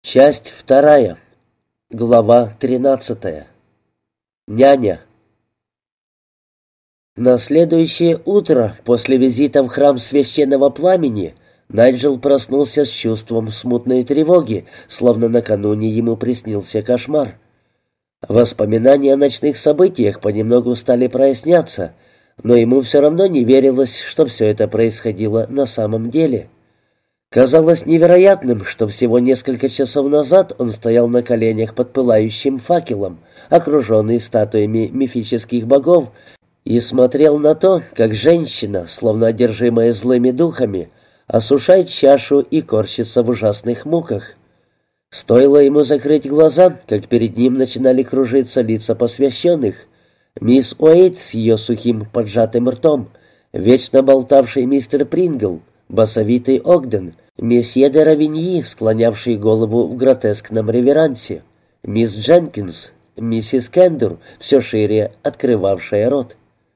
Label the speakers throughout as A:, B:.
A: Часть вторая. Глава 13. Няня. На следующее утро, после визита в храм священного пламени, Найджел проснулся с чувством смутной тревоги, словно накануне ему приснился кошмар. Воспоминания о ночных событиях понемногу стали проясняться, но ему все равно не верилось, что все это происходило на самом деле. Казалось невероятным, что всего несколько часов назад он стоял на коленях под пылающим факелом, окруженный статуями мифических богов, и смотрел на то, как женщина, словно одержимая злыми духами, осушает чашу и корчится в ужасных муках. Стоило ему закрыть глаза, как перед ним начинали кружиться лица посвященных. Мисс Уэйт с ее сухим поджатым ртом, вечно болтавший мистер Прингл, басовитый Огден, месье де Равиньи, склонявший голову в гротескном реверансе, мисс Дженкинс, миссис Кендур, все шире открывавшая рот.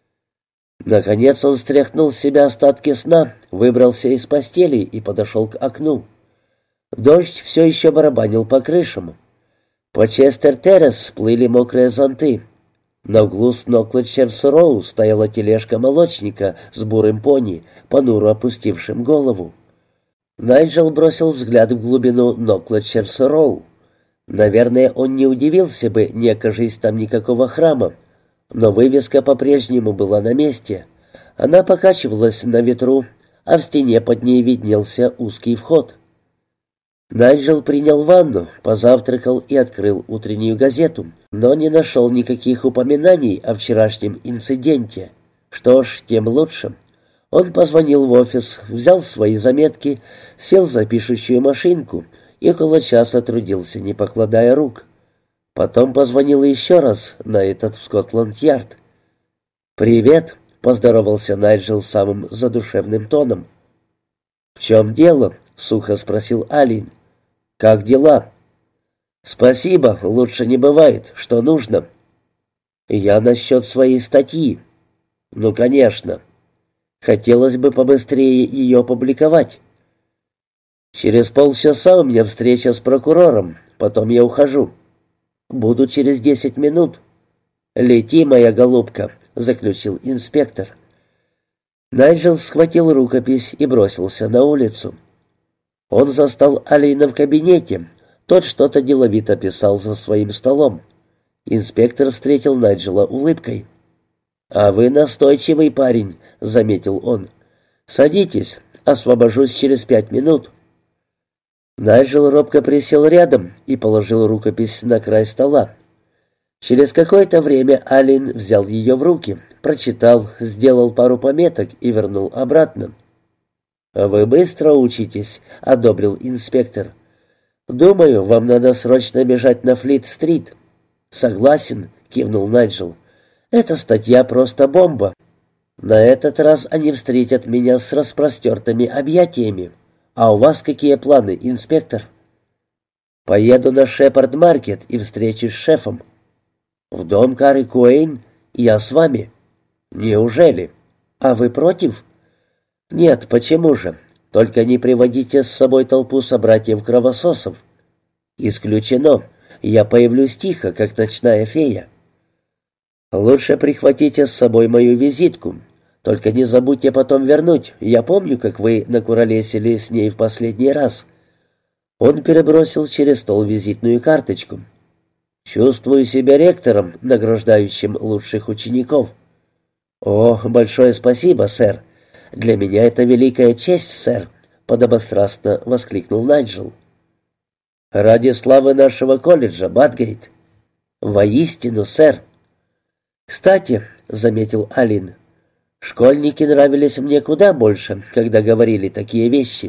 A: Наконец он стряхнул с себя остатки сна, выбрался из постели и подошел к окну. Дождь все еще барабанил по крышам. По Честер-Террас плыли мокрые зонты. На углу Сноклетчерс-Роу стояла тележка молочника с бурым пони, понуро опустившим голову. Найджел бросил взгляд в глубину Ноклетчерс-Роу. Наверное, он не удивился бы, не окажись там никакого храма, но вывеска по-прежнему была на месте. Она покачивалась на ветру, а в стене под ней виднелся узкий вход. Найджел принял ванну, позавтракал и открыл утреннюю газету, но не нашел никаких упоминаний о вчерашнем инциденте. Что ж, тем лучше. Он позвонил в офис, взял свои заметки, сел за пишущую машинку и около часа трудился, не покладая рук. Потом позвонил еще раз, на этот в Скотланд-Ярд. «Привет», — поздоровался Найджел самым задушевным тоном. «В чем дело?» — сухо спросил Алин. «Как дела?» «Спасибо, лучше не бывает. Что нужно?» «Я насчет своей статьи». «Ну, конечно. Хотелось бы побыстрее ее опубликовать. Через полчаса у меня встреча с прокурором, потом я ухожу. Буду через 10 минут». «Лети, моя голубка», — заключил инспектор. Найджел схватил рукопись и бросился на улицу. Он застал Алина в кабинете. Тот что-то деловито писал за своим столом. Инспектор встретил Найджела улыбкой. «А вы настойчивый парень», — заметил он. «Садитесь, освобожусь через 5 минут». Найджел робко присел рядом и положил рукопись на край стола. Через какое-то время Алин взял ее в руки, прочитал, сделал пару пометок и вернул обратно. «Вы быстро учитесь», — одобрил инспектор. «Думаю, вам надо срочно бежать на Флит-стрит». «Согласен», — кивнул Найджел. «Эта статья просто бомба. На этот раз они встретят меня с распростертыми объятиями. А у вас какие планы, инспектор?» «Поеду на Шепард-маркет и встречусь с шефом». «В дом Кары Куэйн? Я с вами». «Неужели? А вы против?» «Нет, почему же? Только не приводите с собой толпу собратьев-кровососов». «Исключено. Я появлюсь тихо, как ночная фея». «Лучше прихватите с собой мою визитку. Только не забудьте потом вернуть. Я помню, как вы накуролесили с ней в последний раз». Он перебросил через стол визитную карточку. «Чувствую себя ректором, награждающим лучших учеников». «О, большое спасибо, сэр. Для меня это великая честь, сэр», — подобострастно воскликнул Найджел. «Ради славы нашего колледжа, Батгейт». «Воистину, сэр». «Кстати», — заметил Алин, — «школьники нравились мне куда больше, когда говорили такие вещи».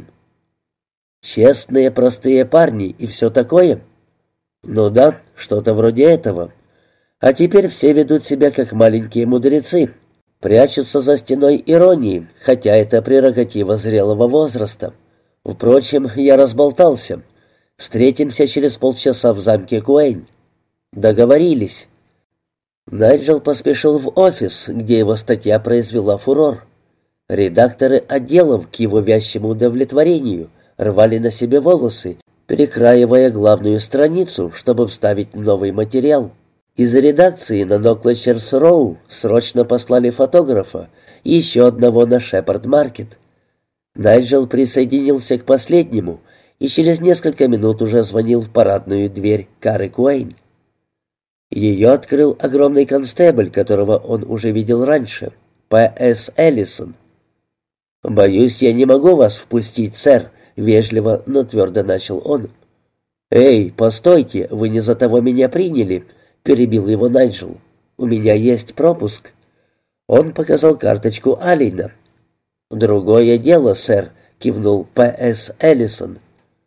A: «Честные, простые парни и все такое?» «Ну да, что-то вроде этого. А теперь все ведут себя как маленькие мудрецы, прячутся за стеной иронии, хотя это прерогатива зрелого возраста. Впрочем, я разболтался. Встретимся через полчаса в замке Куэйн». «Договорились». Найджел поспешил в офис, где его статья произвела фурор. Редакторы отделов, к его вящему удовлетворению, рвали на себе волосы перекраивая главную страницу, чтобы вставить новый материал. Из редакции на Ноклэчерс-Роу срочно послали фотографа и еще одного на Шепард-Маркет. Найджел присоединился к последнему и через несколько минут уже звонил в парадную дверь Кары Куэйн. Ее открыл огромный констебль, которого он уже видел раньше, П.С. Эллисон. «Боюсь, я не могу вас впустить, сэр», — вежливо, но твердо начал он. «Эй, постойте, вы не за того меня приняли», — перебил его Найджел. «У меня есть пропуск». Он показал карточку Аллена. «Другое дело, сэр», — кивнул П.С. Эллисон.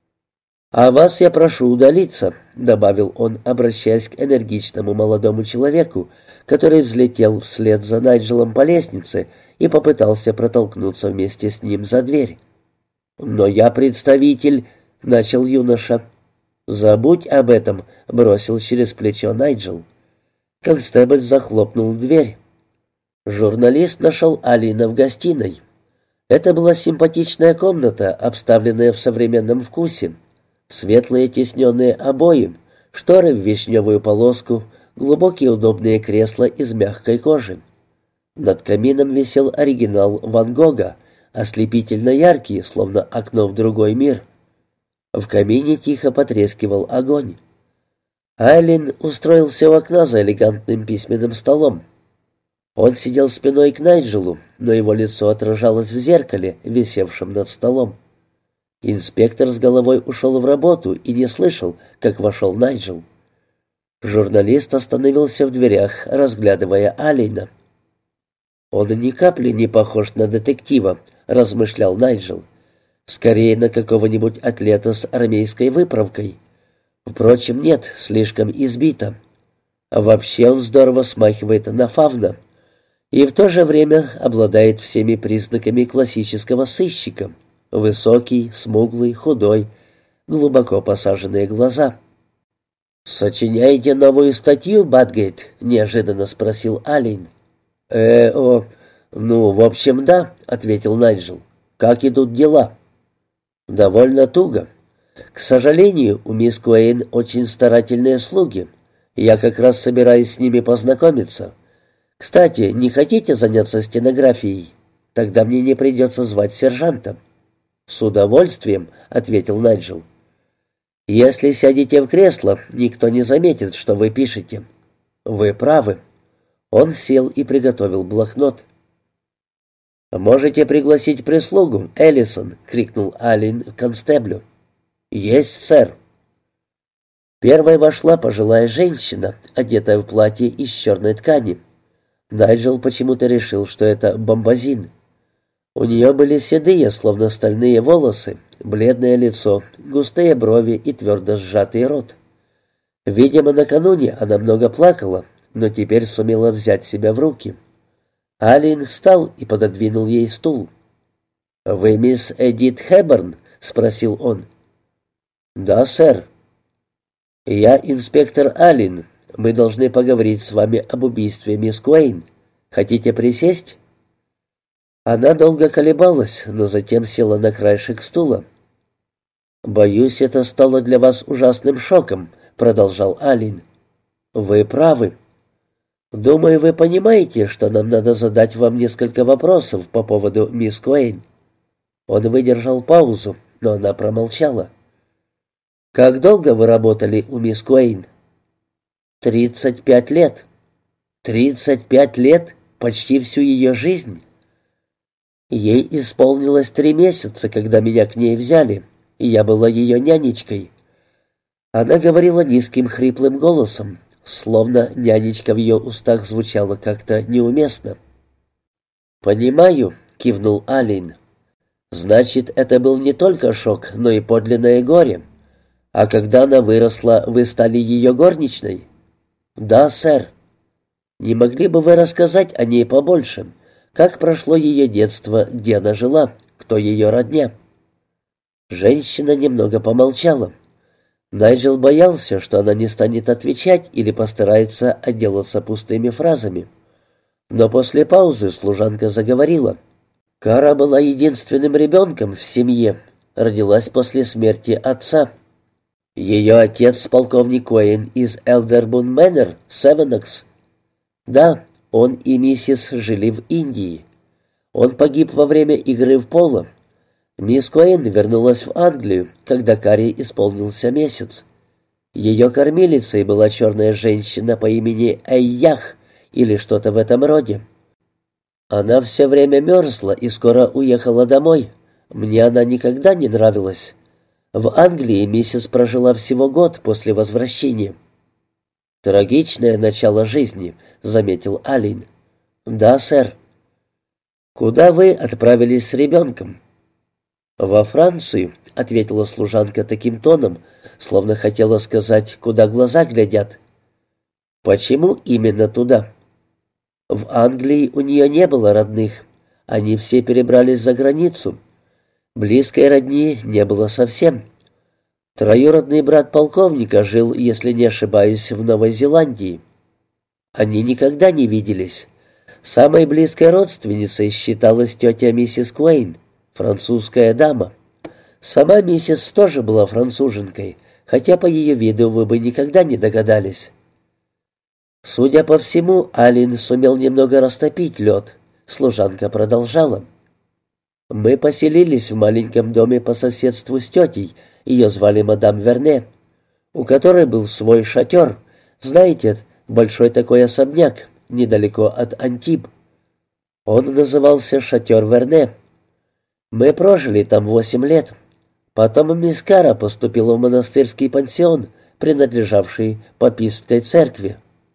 A: «А вас я прошу удалиться», — добавил он, обращаясь к энергичному молодому человеку, который взлетел вслед за Найджелом по лестнице и попытался протолкнуться вместе с ним за дверь. «Но я представитель», — начал юноша. «Забудь об этом», — бросил через плечо Найджел. Констебль захлопнул дверь. Журналист нашел Алина в гостиной. Это была симпатичная комната, обставленная в современном вкусе. Светлые тисненные обои, шторы в вишневую полоску, глубокие удобные кресла из мягкой кожи. Над камином висел оригинал Ван Гога, ослепительно яркий, словно окно в другой мир. В камине тихо потрескивал огонь. Айлин устроился у окна за элегантным письменным столом. Он сидел спиной к Найджелу, но его лицо отражалось в зеркале, висевшем над столом. Инспектор с головой ушел в работу и не слышал, как вошел Найджел. Журналист остановился в дверях, разглядывая Алина. «Он ни капли не похож на детектива», — размышлял Найджел. «Скорее на какого-нибудь атлета с армейской выправкой. Впрочем, нет, слишком избито. А вообще он здорово смахивает на фавна. И в то же время обладает всеми признаками классического сыщика. Высокий, смуглый, худой, глубоко посаженные глаза». «Сочиняете новую статью, Батгейт?» — неожиданно спросил Алин. «Ну, в общем, да», — ответил Найджел. «Как идут дела?» «Довольно туго. К сожалению, у мисс Куэйн очень старательные слуги. Я как раз собираюсь с ними познакомиться. Кстати, не хотите заняться стенографией? Тогда мне не придется звать сержанта». «С удовольствием», — ответил Найджел. «Если сядете в кресло, никто не заметит, что вы пишете». «Вы правы». Он сел и приготовил блокнот. «Можете пригласить прислугу, Эллисон», — крикнул Алин констеблю. «Есть, сэр». Первой вошла пожилая женщина, одетая в платье из черной ткани. Найджел почему-то решил, что это бомбазин. У нее были седые, словно стальные волосы, бледное лицо, густые брови и твердо сжатый рот. Видимо, накануне она много плакала, но теперь сумела взять себя в руки. Алин встал и пододвинул ей стул. «Вы мисс Эдит Хэбберн?» — спросил он. «Да, сэр». «Я инспектор Алин. Мы должны поговорить с вами об убийстве мисс Куэйн. Хотите присесть?» Она долго колебалась, но затем села на краешек стула. «Боюсь, это стало для вас ужасным шоком», — продолжал Алин. «Вы правы. Думаю, вы понимаете, что нам надо задать вам несколько вопросов по поводу мисс Куэйн». Он выдержал паузу, но она промолчала. «Как долго вы работали у мисс Куэйн?» 35 лет». 35 лет? Почти всю ее жизнь?» «Ей исполнилось 3 месяца, когда меня к ней взяли, и я была ее нянечкой». Она говорила низким хриплым голосом, словно нянечка в ее устах звучала как-то неуместно. «Понимаю», — кивнул Алин. «Значит, это был не только шок, но и подлинное горе. А когда она выросла, вы стали ее горничной?» «Да, сэр». «Не могли бы вы рассказать о ней побольше? Как прошло ее детство, где она жила, кто ее родня?» Женщина немного помолчала. Найджел боялся, что она не станет отвечать или постарается отделаться пустыми фразами. Но после паузы служанка заговорила. Кара была единственным ребенком в семье, родилась после смерти отца. Ее отец полковник Уэйн из Элдербун Мэннер, Севенокс. Да, он и миссис жили в Индии. Он погиб во время игры в поло. Мисс Уэйн вернулась в Англию, когда Карри исполнился месяц. Ее кормилицей была черная женщина по имени Эйях или что-то в этом роде. Она все время мерзла и скоро уехала домой. Мне она никогда не нравилась. В Англии миссис прожила всего год после возвращения. «Трагичное начало жизни», — заметил Алин. «Да, сэр». «Куда вы отправились с ребенком?» «Во Францию», — ответила служанка таким тоном, словно хотела сказать, куда глаза глядят. «Почему именно туда?» «В Англии у нее не было родных. Они все перебрались за границу. Близкой родни не было совсем. Троюродный брат полковника жил, если не ошибаюсь, в Новой Зеландии. Они никогда не виделись. Самой близкой родственницей считалась тетя миссис Куэйн, французская дама. Сама миссис тоже была француженкой, хотя по ее виду вы бы никогда не догадались». Судя по всему, Алин сумел немного растопить лед. Служанка продолжала. «Мы поселились в маленьком доме по соседству с тетей, ее звали мадам Верне, у которой был свой шатер, знаете, большой такой особняк, недалеко от Антиб. Он назывался шатер Верне. Мы прожили там 8 лет. Потом мисс Кара поступила в монастырский пансион, принадлежавший папистской церкви.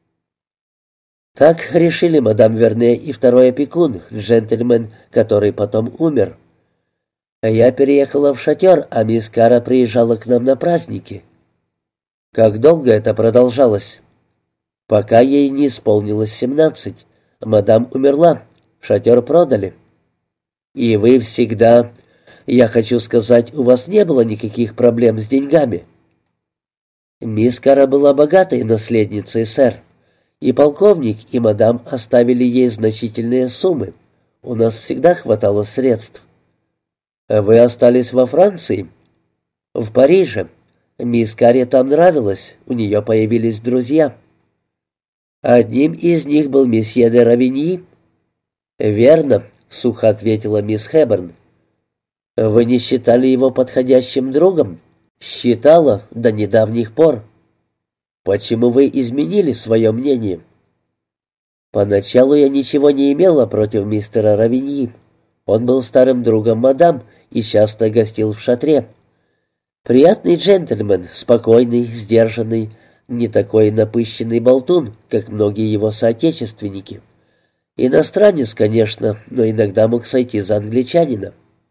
A: Так решили мадам Верне и второй опекун, джентльмен, который потом умер. Я переехала в шатер, а мисс Кара приезжала к нам на праздники. Как долго это продолжалось? Пока ей не исполнилось 17. Мадам умерла, шатер продали. И вы всегда... Я хочу сказать, у вас не было никаких проблем с деньгами? Мисс Кара была богатой наследницей, сэр. И полковник, и мадам оставили ей значительные суммы. У нас всегда хватало средств. Вы остались во Франции? В Париже. Мисс Карре там нравилось, у нее появились друзья. Одним из них был месье де Равиньи. Верно, сухо ответила мисс Хэбберн. Вы не считали его подходящим другом? Считала до недавних пор. Почему вы изменили свое мнение? Поначалу я ничего не имела против мистера Равиньи. Он был старым другом мадам и часто гостил в шатре. Приятный джентльмен, спокойный, сдержанный, не такой напыщенный болтун, как многие его соотечественники. Иностранец, конечно, но иногда мог сойти за англичанина.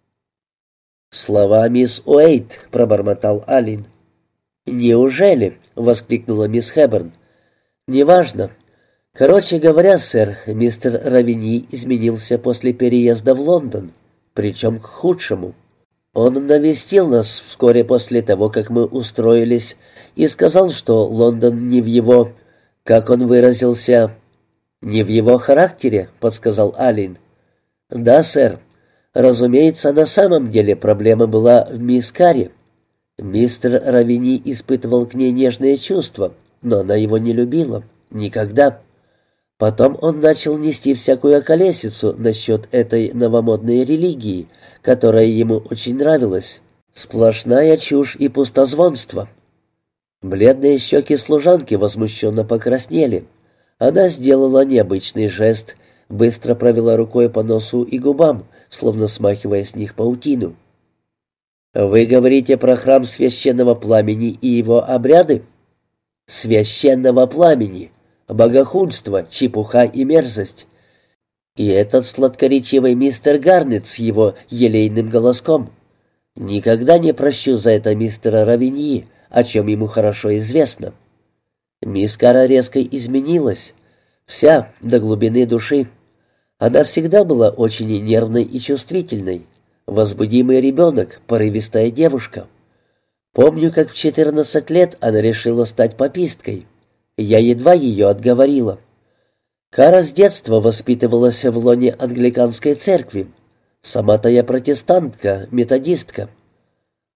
A: «Слова мисс Уэйт», — пробормотал Алин. «Неужели?» — воскликнула мисс Хэбберн. «Неважно. Короче говоря, сэр, мистер Равиньи изменился после переезда в Лондон, причем к худшему. Он навестил нас вскоре после того, как мы устроились, и сказал, что Лондон не в его, как он выразился, не в его характере», — подсказал Алин. «Да, сэр. Разумеется, на самом деле проблема была в мисс Карре. Мистер Равиньи испытывал к ней нежные чувства, но она его не любила. Никогда. Потом он начал нести всякую околесицу насчет этой новомодной религии, которая ему очень нравилась. Сплошная чушь и пустозвонство». Бледные щеки служанки возмущенно покраснели. Она сделала необычный жест, быстро провела рукой по носу и губам, словно смахивая с них паутину. «Вы говорите про храм священного пламени и его обряды?» «Священного пламени, богохульство, чепуха и мерзость. И этот сладкоречивый мистер Гарнет с его елейным голоском. Никогда не прощу за это мистера Равиньи, о чем ему хорошо известно. Мисс Кара резко изменилась, вся до глубины души. Она всегда была очень нервной и чувствительной. Возбудимый ребенок, порывистая девушка. Помню, как в 14 лет она решила стать паписткой. Я едва ее отговорила. Кара с детства воспитывалась в лоне англиканской церкви. Сама-то я протестантка, методистка.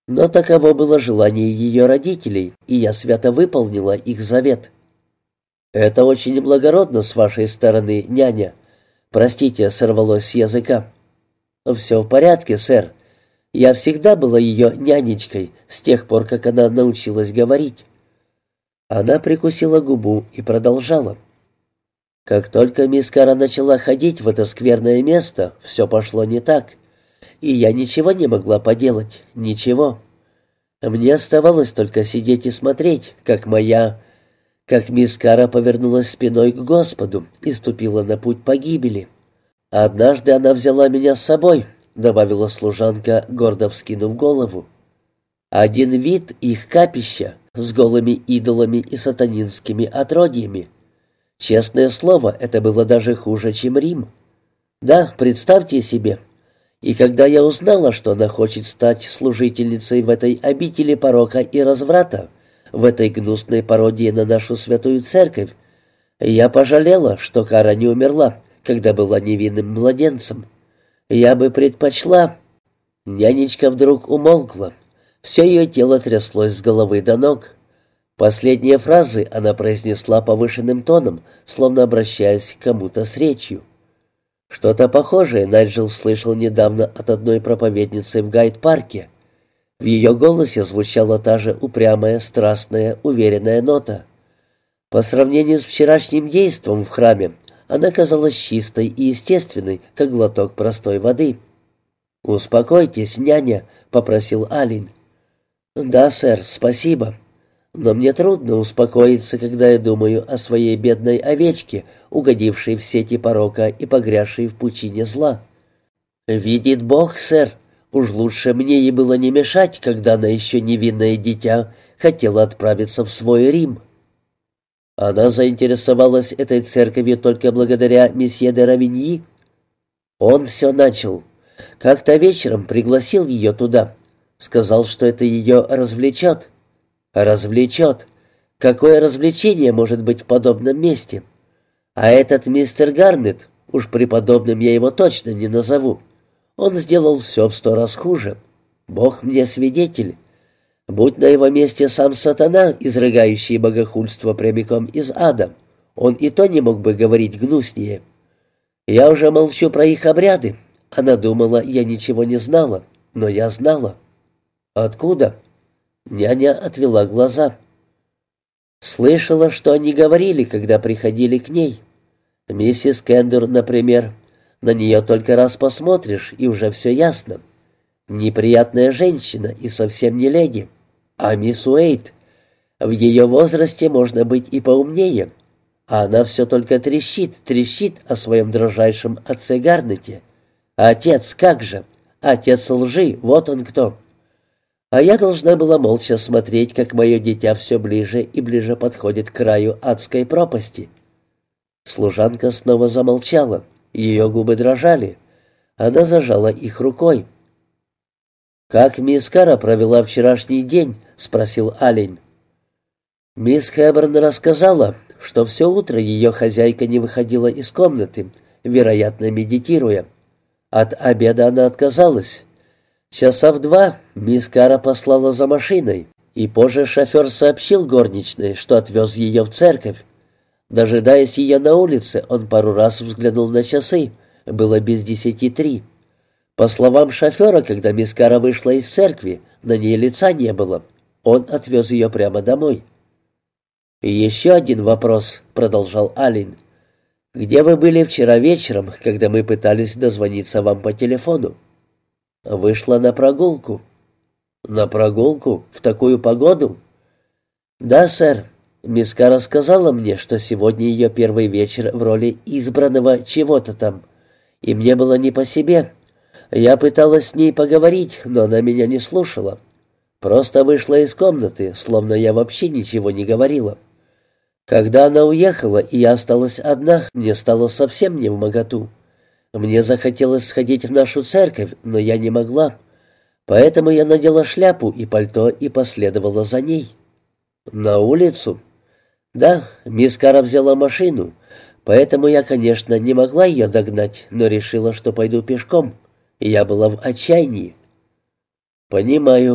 A: Но таково было желание ее родителей, и я свято выполнила их завет. «Это очень благородно с вашей стороны, няня. Простите, сорвалось с языка». «Все в порядке, сэр. Я всегда была ее нянечкой с тех пор, как она научилась говорить». Она прикусила губу и продолжала. «Как только мисс Кара начала ходить в это скверное место, все пошло не так. И я ничего не могла поделать, ничего. Мне оставалось только сидеть и смотреть, как мисс Кара повернулась спиной к Господу и ступила на путь погибели. Однажды она взяла меня с собой», — добавила служанка, гордо вскинув голову. «Один вид их капища с голыми идолами и сатанинскими отродьями. Честное слово, это было даже хуже, чем Рим. Да, представьте себе. И когда я узнала, что она хочет стать служительницей в этой обители порока и разврата, в этой гнусной пародии на нашу святую церковь, я пожалела, что Кара не умерла, когда была невинным младенцем. Я бы предпочла...» Нянечка вдруг умолкла. Все ее тело тряслось с головы до ног. Последние фразы она произнесла повышенным тоном, словно обращаясь к кому-то с речью. Что-то похожее Найджел слышал недавно от одной проповедницы в Гайд-парке. В ее голосе звучала та же упрямая, страстная, уверенная нота. По сравнению с вчерашним действом в храме, она казалась чистой и естественной, как глоток простой воды. «Успокойтесь, няня», — попросил Алин. «Да, сэр, спасибо. Но мне трудно успокоиться, когда я думаю о своей бедной овечке, угодившей в сети порока и погрязшей в пучине зла. Видит Бог, сэр, уж лучше мне ей было не мешать, когда она еще невинное дитя хотела отправиться в свой Рим». Она заинтересовалась этой церковью только благодаря месье де Равиньи. Он все начал. Как-то вечером пригласил ее туда. Сказал, что это ее развлечет. Развлечет. Какое развлечение может быть в подобном месте? А этот мистер Гарнет, уж преподобным я его точно не назову, он сделал все в 100 раз хуже. Бог мне свидетель. Будь на его месте сам сатана, изрыгающий богохульство прямиком из ада, он и то не мог бы говорить гнуснее. Я уже молчу про их обряды. Она думала, я ничего не знала, но я знала. Откуда? Няня отвела глаза. Слышала, что они говорили, когда приходили к ней. Миссис Кендер, например. На нее только раз посмотришь, и уже все ясно. Неприятная женщина и совсем не леди. А мисс Уэйт, в ее возрасте можно быть и поумнее. А она все только трещит о своем дрожайшем отце Гарнете. Отец, как же? Отец лжи, вот он кто. А я должна была молча смотреть, как мое дитя все ближе и ближе подходит к краю адской пропасти. Служанка снова замолчала, ее губы дрожали. Она зажала их рукой. «Как мисс Кара провела вчерашний день?» — спросил Аллен. Мисс Хэбберн рассказала, что все утро ее хозяйка не выходила из комнаты, вероятно, медитируя. От обеда она отказалась. Часа в 2 мисс Кара послала за машиной, и позже шофер сообщил горничной, что отвез ее в церковь. Дожидаясь ее на улице, он пару раз взглянул на часы. Было без 10:03. По словам шофера, когда мисс Кара вышла из церкви, на ней лица не было. Он отвез ее прямо домой. «И еще один вопрос», — продолжал Аллен. «Где вы были вчера вечером, когда мы пытались дозвониться вам по телефону?» «Вышла на прогулку». «На прогулку? В такую погоду?» «Да, сэр. Мисс Кара сказала мне, что сегодня ее первый вечер в роли избранного чего-то там, и мне было не по себе. Я пыталась с ней поговорить, но она меня не слушала. Просто вышла из комнаты, словно я вообще ничего не говорила. Когда она уехала, и я осталась одна, мне стало совсем невмоготу. Мне захотелось сходить в нашу церковь, но я не могла. Поэтому я надела шляпу и пальто и последовала за ней». «На улицу?» «Да, мисс Кара взяла машину, поэтому я, конечно, не могла ее догнать, но решила, что пойду пешком, и я была в отчаянии». «Понимаю.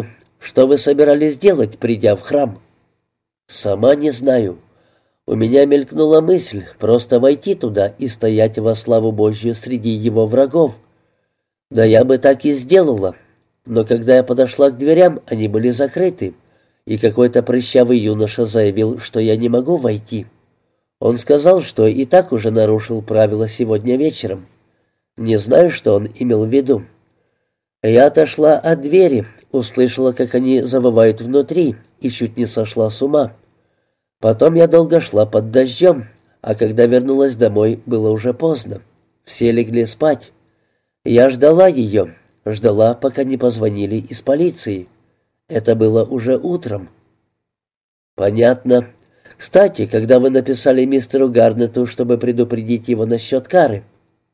A: Что вы собирались делать, придя в храм?» «Сама не знаю. У меня мелькнула мысль просто войти туда и стоять во славу Божью среди его врагов. Да я бы так и сделала. Но когда я подошла к дверям, они были закрыты, и какой-то прыщавый юноша заявил, что я не могу войти. Он сказал, что и так уже нарушил правила сегодня вечером. Не знаю, что он имел в виду. Я отошла от двери, услышала, как они завывают внутри, и чуть не сошла с ума. Потом я долго шла под дождем, а когда вернулась домой, было уже поздно. Все легли спать. Я ждала ее, ждала, пока не позвонили из полиции. Это было уже утром. «Понятно. Кстати, когда вы написали мистеру Гарнету, чтобы предупредить его насчет кары?»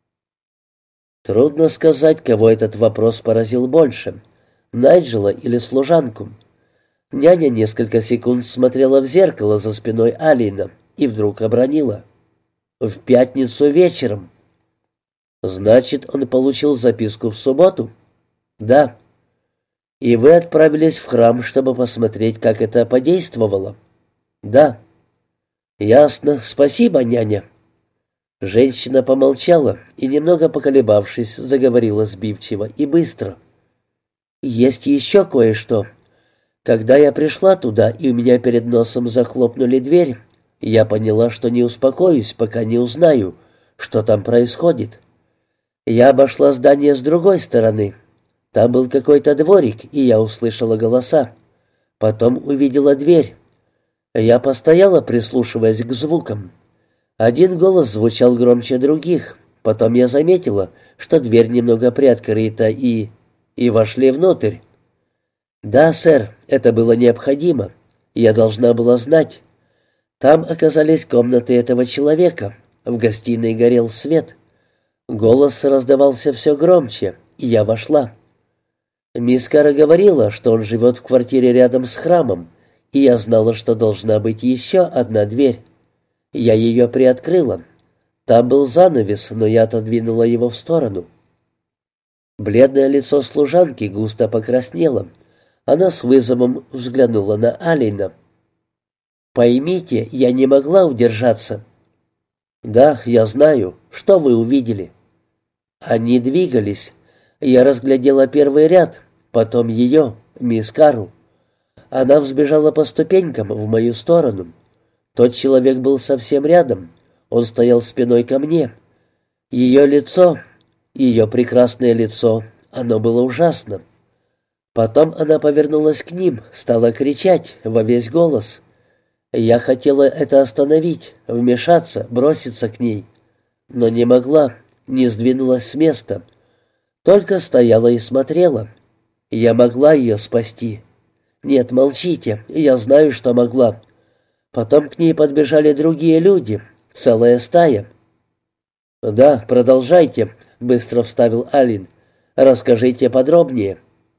A: Трудно сказать, кого этот вопрос поразил больше, Найджела или служанку. Няня несколько секунд смотрела в зеркало за спиной Алина и вдруг обронила: «В пятницу вечером». «Значит, он получил записку в субботу?» «Да». «И вы отправились в храм, чтобы посмотреть, как это подействовало?» «Да». «Ясно. Спасибо, няня». Женщина помолчала и, немного поколебавшись, заговорила сбивчиво и быстро. «Есть еще кое-что. Когда я пришла туда, и у меня перед носом захлопнули дверь, я поняла, что не успокоюсь, пока не узнаю, что там происходит. Я обошла здание с другой стороны. Там был какой-то дворик, и я услышала голоса. Потом увидела дверь. Я постояла, прислушиваясь к звукам. Один голос звучал громче других. Потом я заметила, что дверь немного приоткрыта, и вошли внутрь. Да, сэр, это было необходимо. Я должна была знать. Там оказались комнаты этого человека. В гостиной горел свет. Голос раздавался все громче, и я вошла. Мисс Кара говорила, что он живет в квартире рядом с храмом, и я знала, что должна быть еще одна дверь. Я ее приоткрыла. Там был занавес, но я отодвинула его в сторону. Бледное лицо служанки густо покраснело. Она с вызовом взглянула на Алина. «Поймите, я не могла удержаться». «Да, я знаю. Что вы увидели?» Они двигались. Я разглядела первый ряд, потом ее, мисс Кару. Она взбежала по ступенькам в мою сторону. Тот человек был совсем рядом. Он стоял спиной ко мне. Ее лицо, ее прекрасное лицо, оно было ужасно. Потом она повернулась к ним, стала кричать во весь голос. Я хотела это остановить, вмешаться, броситься к ней, но не могла, не сдвинулась с места. Только стояла и смотрела. Я могла ее спасти. Нет, молчите, я знаю, что могла. Потом к ней подбежали другие люди, целая стая. «Да, продолжайте», — быстро вставил Алин. «Расскажите подробнее».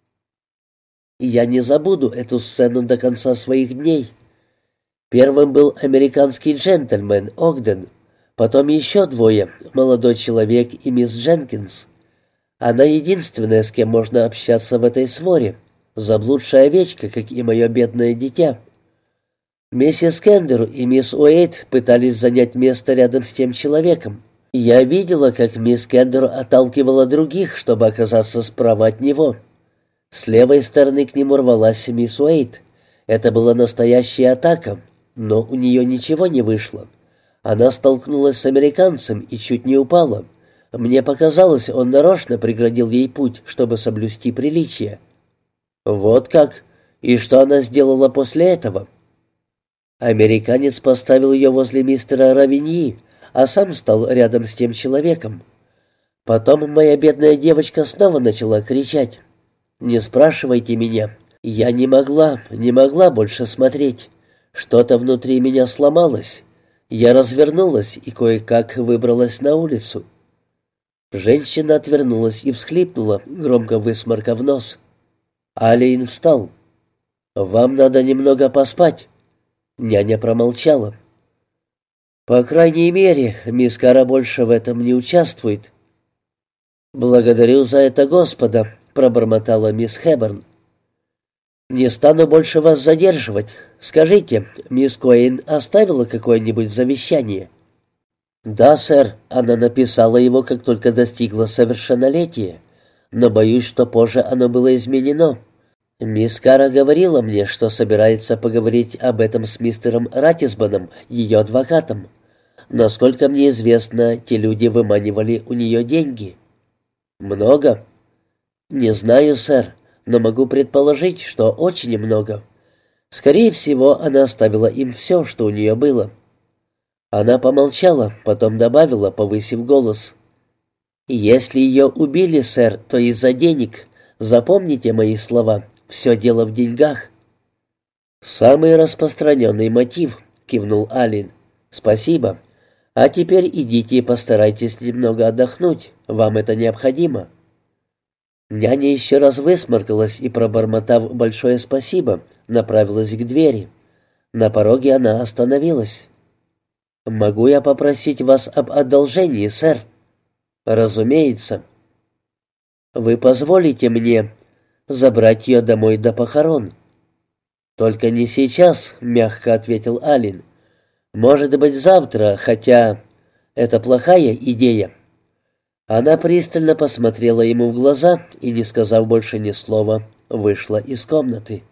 A: Я не забуду эту сцену до конца своих дней. Первым был американский джентльмен Огден, потом еще двое, молодой человек и мисс Дженкинс. Она единственная, с кем можно общаться в этой своре, заблудшая овечка, как и мое бедное дитя. Миссис Кендер и мисс Уэйт пытались занять место рядом с тем человеком. Я видела, как мисс Кендер отталкивала других, чтобы оказаться справа от него. С левой стороны к нему рвалась мисс Уэйт. Это была настоящая атака, но у нее ничего не вышло. Она столкнулась с американцем и чуть не упала. Мне показалось, он нарочно преградил ей путь, чтобы соблюсти приличие. Вот как? И что она сделала после этого? Американец поставил ее возле мистера Равиньи, а сам стал рядом с тем человеком. Потом моя бедная девочка снова начала кричать. «Не спрашивайте меня. Я не могла больше смотреть. Что-то внутри меня сломалось. Я развернулась и кое-как выбралась на улицу». Женщина отвернулась и всхлипнула, громко высморкав нос. Алин встал. «Вам надо немного поспать». Няня промолчала. «По крайней мере, мисс Кара больше в этом не участвует». «Благодарю за это Господа», — пробормотала мисс Хэбберн. «Не стану больше вас задерживать. Скажите, мисс Куэйн оставила какое-нибудь завещание?» «Да, сэр, она написала его, как только достигла совершеннолетия, но боюсь, что позже оно было изменено. Мисс Кара говорила мне, что собирается поговорить об этом с мистером Ратисбаном, ее адвокатом. Насколько мне известно, те люди выманивали у нее деньги». «Много?» «Не знаю, сэр, но могу предположить, что очень много. Скорее всего, она оставила им все, что у нее было». Она помолчала, потом добавила, повысив голос: «Если ее убили, сэр, то из-за денег. Запомните мои слова, все дело в деньгах». «Самый распространенный мотив», — кивнул Аллен. «Спасибо. А теперь идите и постарайтесь немного отдохнуть. Вам это необходимо». Няня еще раз высморкалась и, пробормотав большое спасибо, направилась к двери. На пороге она остановилась. «Могу я попросить вас об одолжении, сэр?» «Разумеется». «Вы позволите мне забрать ее домой до похорон?» «Только не сейчас», — мягко ответил Аллен. «Может быть, завтра, хотя это плохая идея». Она пристально посмотрела ему в глаза и, не сказав больше ни слова, вышла из комнаты.